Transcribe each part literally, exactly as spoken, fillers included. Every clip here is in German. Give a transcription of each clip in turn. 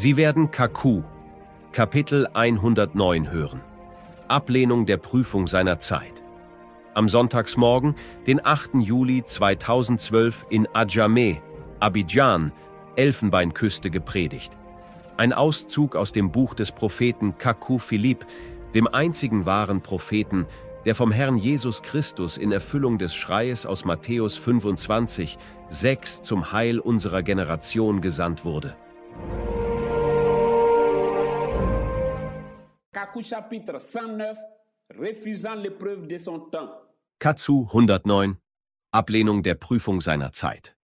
Sie werden Kaku, Kapitel hundertneun hören. Ablehnung der Prüfung seiner Zeit. Am Sonntagsmorgen, den achten Juli zweitausendzwölf in Adjamé, Abidjan, Elfenbeinküste gepredigt. Ein Auszug aus dem Buch des Propheten Kaku Philipp, dem einzigen wahren Propheten, der vom Herrn Jesus Christus in Erfüllung des Schreies aus Matthäus fünfundzwanzig, sechs zum Heil unserer Generation gesandt wurde. Kaku chapitre cent neuf, refusant l'épreuve de son temps. Katsu hundertneun, Ablehnung der Prüfung seiner Zeit.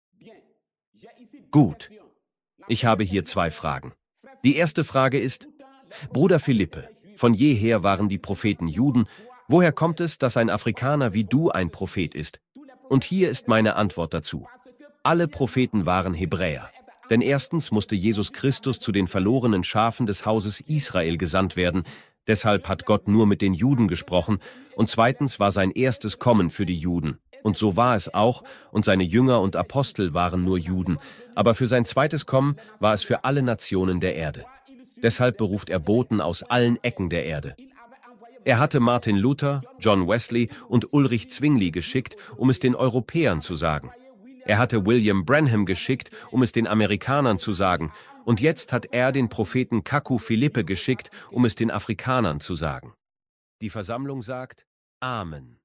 Gut, ich habe hier zwei Fragen. Die erste Frage ist, Bruder Philippe, von jeher waren die Propheten Juden, woher kommt es, dass ein Afrikaner wie du ein Prophet ist? Und hier ist meine Antwort dazu. Alle Propheten waren Hebräer. Denn erstens musste Jesus Christus zu den verlorenen Schafen des Hauses Israel gesandt werden, deshalb hat Gott nur mit den Juden gesprochen, und zweitens war sein erstes Kommen für die Juden. Und so war es auch, und seine Jünger und Apostel waren nur Juden, aber für sein zweites Kommen war es für alle Nationen der Erde. Deshalb beruft er Boten aus allen Ecken der Erde. Er hatte Martin Luther, John Wesley und Ulrich Zwingli geschickt, um es den Europäern zu sagen. Er hatte William Branham geschickt, um es den Amerikanern zu sagen. Und jetzt hat er den Propheten Kaku Philippe geschickt, um es den Afrikanern zu sagen. Die Versammlung sagt Amen.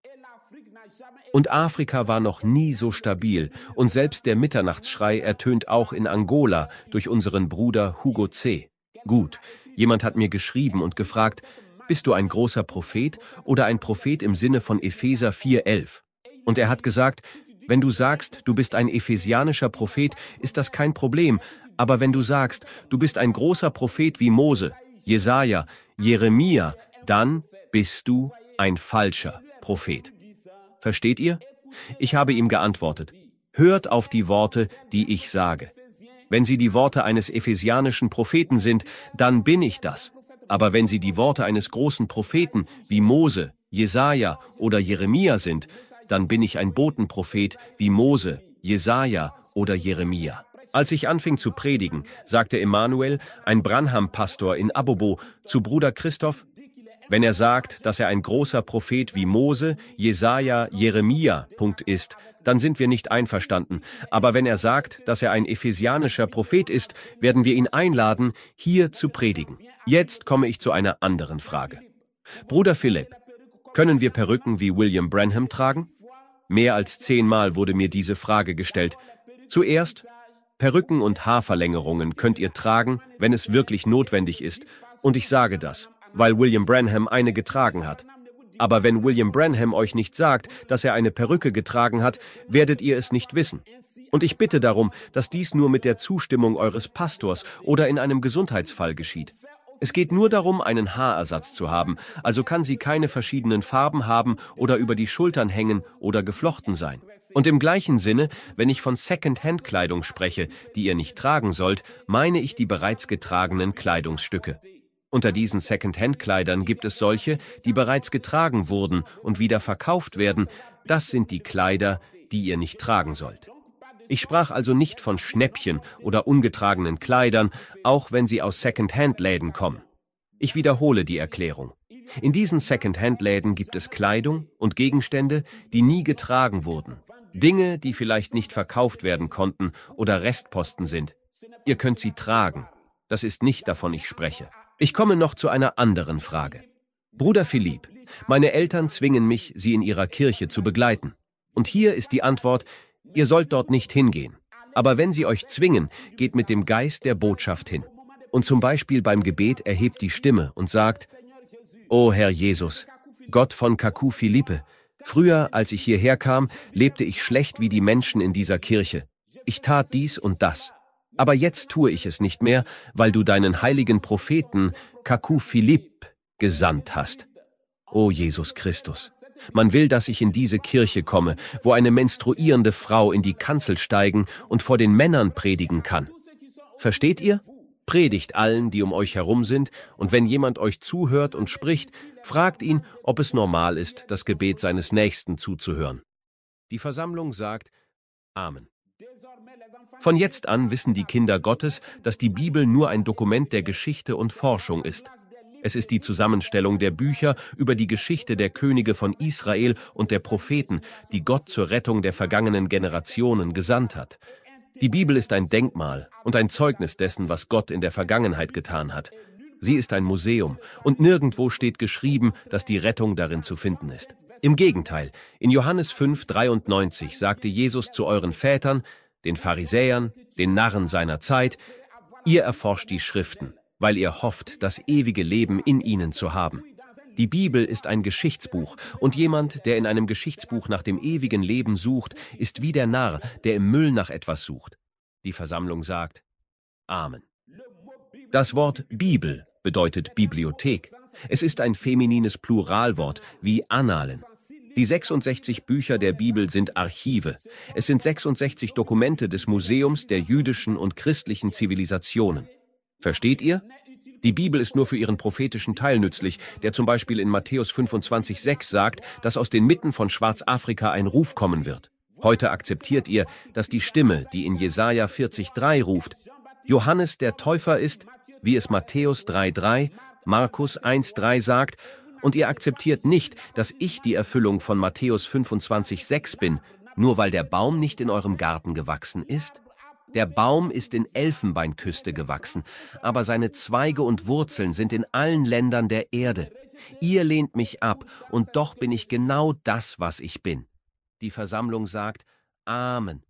Und Afrika war noch nie so stabil, und selbst der Mitternachtsschrei ertönt auch in Angola durch unseren Bruder Hugo C. Gut, jemand hat mir geschrieben und gefragt, bist du ein großer Prophet oder ein Prophet im Sinne von Epheser vier elf? Und er hat gesagt, wenn du sagst, du bist ein ephesianischer Prophet, ist das kein Problem, aber wenn du sagst, du bist ein großer Prophet wie Mose, Jesaja, Jeremia, dann bist du ein falscher Prophet. Versteht ihr? Ich habe ihm geantwortet, hört auf die Worte, die ich sage. Wenn sie die Worte eines ephesianischen Propheten sind, dann bin ich das. Aber wenn sie die Worte eines großen Propheten wie Mose, Jesaja oder Jeremia sind, dann bin ich ein Botenprophet wie Mose, Jesaja oder Jeremia. Als ich anfing zu predigen, sagte Emanuel, ein Branham-Pastor in Abobo, zu Bruder Christoph, wenn er sagt, dass er ein großer Prophet wie Mose, Jesaja, Jeremia, Punkt ist, dann sind wir nicht einverstanden. Aber wenn er sagt, dass er ein ephesianischer Prophet ist, werden wir ihn einladen, hier zu predigen. Jetzt komme ich zu einer anderen Frage. Bruder Philipp, können wir Perücken wie William Branham tragen? Mehr als zehnmal wurde mir diese Frage gestellt. Zuerst, Perücken und Haarverlängerungen könnt ihr tragen, wenn es wirklich notwendig ist. Und ich sage das, weil William Branham eine getragen hat. Aber wenn William Branham euch nicht sagt, dass er eine Perücke getragen hat, werdet ihr es nicht wissen. Und ich bitte darum, dass dies nur mit der Zustimmung eures Pastors oder in einem Gesundheitsfall geschieht. Es geht nur darum, einen Haarersatz zu haben, also kann sie keine verschiedenen Farben haben oder über die Schultern hängen oder geflochten sein. Und im gleichen Sinne, wenn ich von Second-Hand-Kleidung spreche, die ihr nicht tragen sollt, meine ich die bereits getragenen Kleidungsstücke. Unter diesen Second-Hand-Kleidern gibt es solche, die bereits getragen wurden und wieder verkauft werden. Das sind die Kleider, die ihr nicht tragen sollt. Ich sprach also nicht von Schnäppchen oder ungetragenen Kleidern, auch wenn sie aus Second-Hand-Läden kommen. Ich wiederhole die Erklärung. In diesen Second-Hand-Läden gibt es Kleidung und Gegenstände, die nie getragen wurden. Dinge, die vielleicht nicht verkauft werden konnten oder Restposten sind. Ihr könnt sie tragen. Das ist nicht, davon ich spreche. Ich komme noch zu einer anderen Frage. Bruder Philipp, meine Eltern zwingen mich, sie in ihrer Kirche zu begleiten. Und hier ist die Antwort, ihr sollt dort nicht hingehen. Aber wenn sie euch zwingen, geht mit dem Geist der Botschaft hin. Und zum Beispiel beim Gebet erhebt die Stimme und sagt, O Herr Jesus, Gott von Kaku Philippe, früher, als ich hierher kam, lebte ich schlecht wie die Menschen in dieser Kirche. Ich tat dies und das. Aber jetzt tue ich es nicht mehr, weil du deinen heiligen Propheten Kaku Philipp gesandt hast. O Jesus Christus, man will, dass ich in diese Kirche komme, wo eine menstruierende Frau in die Kanzel steigen und vor den Männern predigen kann. Versteht ihr? Predigt allen, die um euch herum sind, und wenn jemand euch zuhört und spricht, fragt ihn, ob es normal ist, das Gebet seines Nächsten zuzuhören. Die Versammlung sagt Amen. Von jetzt an wissen die Kinder Gottes, dass die Bibel nur ein Dokument der Geschichte und Forschung ist. Es ist die Zusammenstellung der Bücher über die Geschichte der Könige von Israel und der Propheten, die Gott zur Rettung der vergangenen Generationen gesandt hat. Die Bibel ist ein Denkmal und ein Zeugnis dessen, was Gott in der Vergangenheit getan hat. Sie ist ein Museum und nirgendwo steht geschrieben, dass die Rettung darin zu finden ist. Im Gegenteil, in Johannes fünf dreiundneunzig sagte Jesus zu euren Vätern, den Pharisäern, den Narren seiner Zeit, ihr erforscht die Schriften, weil ihr hofft, das ewige Leben in ihnen zu haben. Die Bibel ist ein Geschichtsbuch, und jemand, der in einem Geschichtsbuch nach dem ewigen Leben sucht, ist wie der Narr, der im Müll nach etwas sucht. Die Versammlung sagt, Amen. Das Wort Bibel bedeutet Bibliothek. Es ist ein feminines Pluralwort wie Annalen. Die sechsundsechzig Bücher der Bibel sind Archive. Es sind sechsundsechzig Dokumente des Museums der jüdischen und christlichen Zivilisationen. Versteht ihr? Die Bibel ist nur für ihren prophetischen Teil nützlich, der zum Beispiel in Matthäus fünfundzwanzig sechs sagt, dass aus den Mitten von Schwarzafrika ein Ruf kommen wird. Heute akzeptiert ihr, dass die Stimme, die in Jesaja vierzig drei ruft, Johannes der Täufer ist, wie es Matthäus drei drei, Markus eins drei sagt, und ihr akzeptiert nicht, dass ich die Erfüllung von Matthäus fünfundzwanzig sechs bin, nur weil der Baum nicht in eurem Garten gewachsen ist? Der Baum ist in Elfenbeinküste gewachsen, aber seine Zweige und Wurzeln sind in allen Ländern der Erde. Ihr lehnt mich ab, und doch bin ich genau das, was ich bin. Die Versammlung sagt, Amen.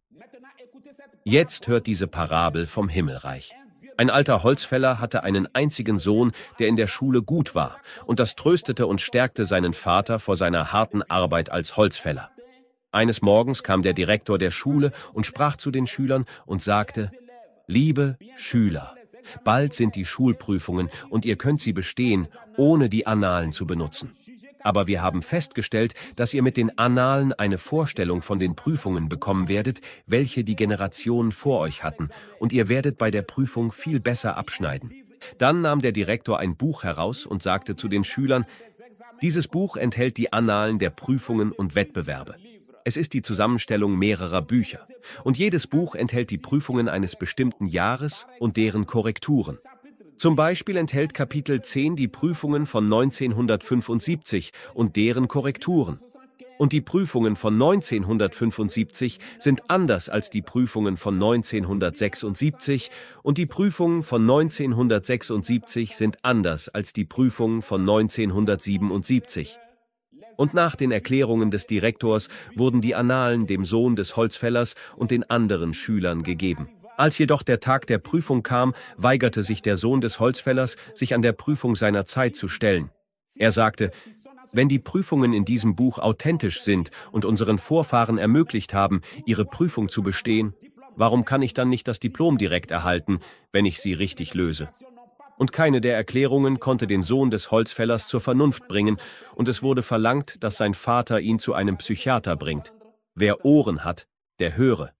Jetzt hört diese Parabel vom Himmelreich. Ein alter Holzfäller hatte einen einzigen Sohn, der in der Schule gut war, und das tröstete und stärkte seinen Vater vor seiner harten Arbeit als Holzfäller. Eines Morgens kam der Direktor der Schule und sprach zu den Schülern und sagte, Liebe Schüler, bald sind die Schulprüfungen und ihr könnt sie bestehen, ohne die Annalen zu benutzen. Aber wir haben festgestellt, dass ihr mit den Annalen eine Vorstellung von den Prüfungen bekommen werdet, welche die Generationen vor euch hatten, und ihr werdet bei der Prüfung viel besser abschneiden. Dann nahm der Direktor ein Buch heraus und sagte zu den Schülern, dieses Buch enthält die Annalen der Prüfungen und Wettbewerbe. Es ist die Zusammenstellung mehrerer Bücher, und jedes Buch enthält die Prüfungen eines bestimmten Jahres und deren Korrekturen. Zum Beispiel enthält Kapitel zehn die Prüfungen von neunzehnhundertfünfundsiebzig und deren Korrekturen. Und die Prüfungen von neunzehnhundertfünfundsiebzig sind anders als die Prüfungen von neunzehnhundertsechsundsiebzig und die Prüfungen von neunzehnhundertsechsundsiebzig sind anders als die Prüfungen von neunzehnhundertsiebenundsiebzig. Und nach den Erklärungen des Direktors wurden die Annalen dem Sohn des Holzfällers und den anderen Schülern gegeben. Als jedoch der Tag der Prüfung kam, weigerte sich der Sohn des Holzfällers, sich an der Prüfung seiner Zeit zu stellen. Er sagte, wenn die Prüfungen in diesem Buch authentisch sind und unseren Vorfahren ermöglicht haben, ihre Prüfung zu bestehen, warum kann ich dann nicht das Diplom direkt erhalten, wenn ich sie richtig löse? Und keine der Erklärungen konnte den Sohn des Holzfällers zur Vernunft bringen, und es wurde verlangt, dass sein Vater ihn zu einem Psychiater bringt. Wer Ohren hat, der höre.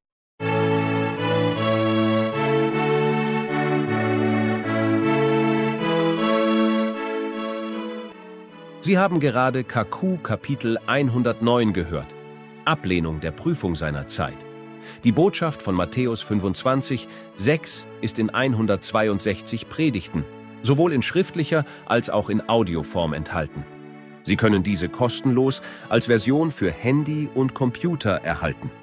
Sie haben gerade K Q Kapitel hundertneun gehört. Ablehnung der Prüfung seiner Zeit. Die Botschaft von Matthäus fünfundzwanzig sechs ist in hundertzweiundsechzig Predigten, sowohl in schriftlicher als auch in Audioform enthalten. Sie können diese kostenlos als Version für Handy und Computer erhalten.